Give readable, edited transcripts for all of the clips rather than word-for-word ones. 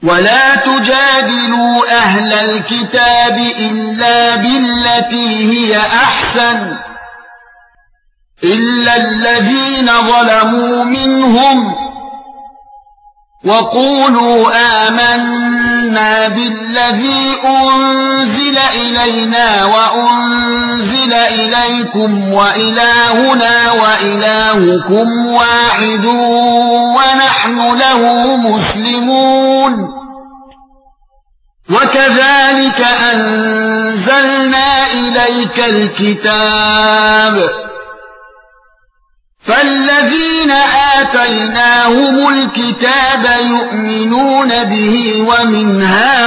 ولا تجادلوا اهل الكتاب الا بالتي هي احسن الا الذين ظلموا منهم وقولوا آمنا بالذي أنزل إلينا وأنزل إليكم وإلهنا وإلهكم واحد ونحن له مسلمون وكذلك أنزلنا إليك الكتاب فالذين آتيناهم الكتاب يؤمنون به ومن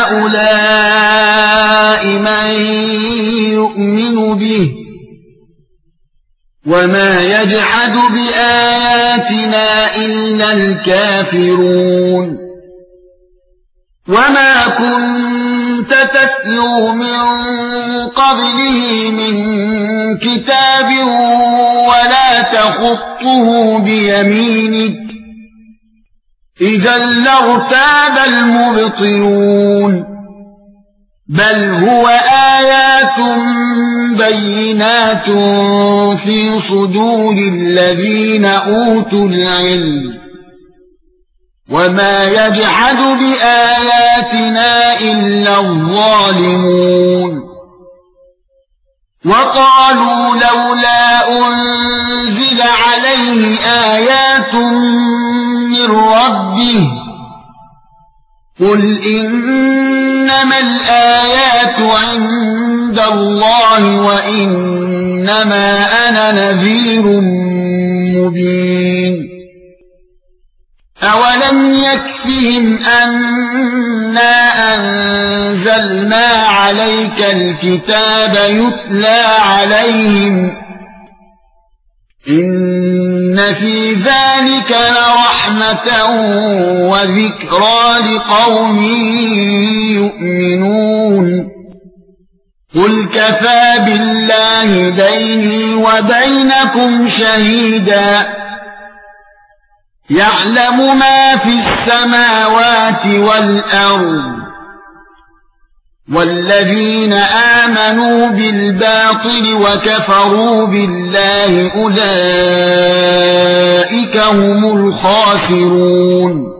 هؤلاء من يؤمن به وما يجحد بآياتنا إلا الكافرون وما كنت تتلو من قبله من كتاب ولا تخطه بيمينك إذا لارتاب المبطلون بل هو آيات بينات في صدور الذين أوتوا العلم وما يجحد بآياتنا إلا الظالمون وقالوا لولا أنزل عليه آيات من ربه قل إنما الآيات عند الله وإنما أنا نذير مبين أولم يكفهم أنا أنزلنا عليك الكتاب يتلى عليهم إن في ذلك لرحمة وذكرى لقوم يؤمنون قل كفى بالله بيني وبينكم شهيدا يعلم ما في السماوات والأرض والذين آمنوا بالباطل وكفروا بالله أولئك هم الخاسرون